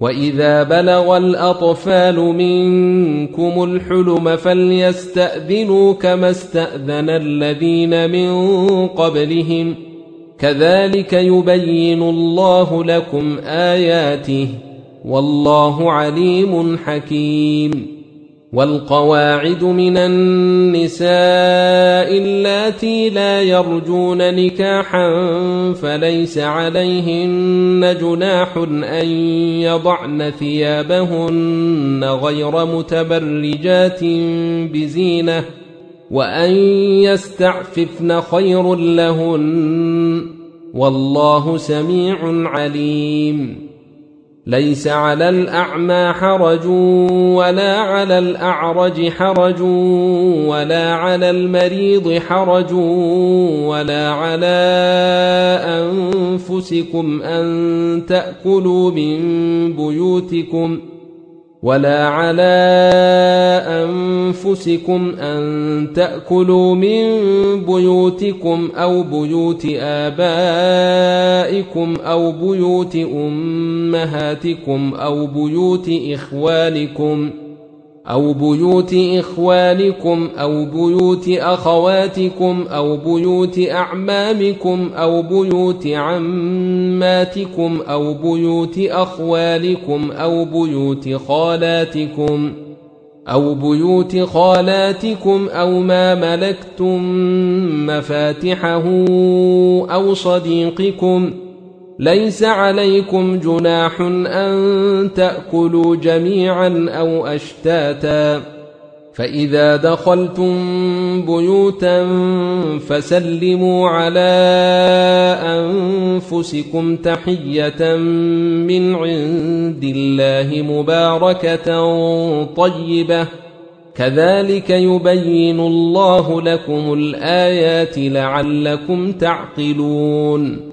وإذا بلغ الأطفال منكم الحلم فليستأذنوا كما استأذن الذين من قبلهم كذلك يبين الله لكم آياته والله عليم حكيم. والقواعد من النساء اللاتي لا يرجون نكاحا فليس عليهن جناح أن يضعن ثيابهن غير متبرجات بزينة وأن يستعففن خير لهن والله سميع عليم. ليس على الأعمى حرج ولا على الأعرج حرج ولا على المريض حرج ولا على أنفسكم أن تأكلوا من بيوتكم أو بيوت آبائكم أو بيوت أمهاتكم أو بيوت إخوانكم أو بيوت أخواتكم أو بيوت أعمامكم أو بيوت عماتكم أو بيوت أخوالكم أو بيوت خالاتكم أو ما ملكتم مفاتحه أو صديقكم. ليس عليكم جناح أن تأكلوا جميعا أو أشتاتا. فإذا دخلتم بيوتا فسلموا على أنفسكم تحية من عند الله مباركة طيبة كذلك يبين الله لكم الآيات لعلكم تعقلون.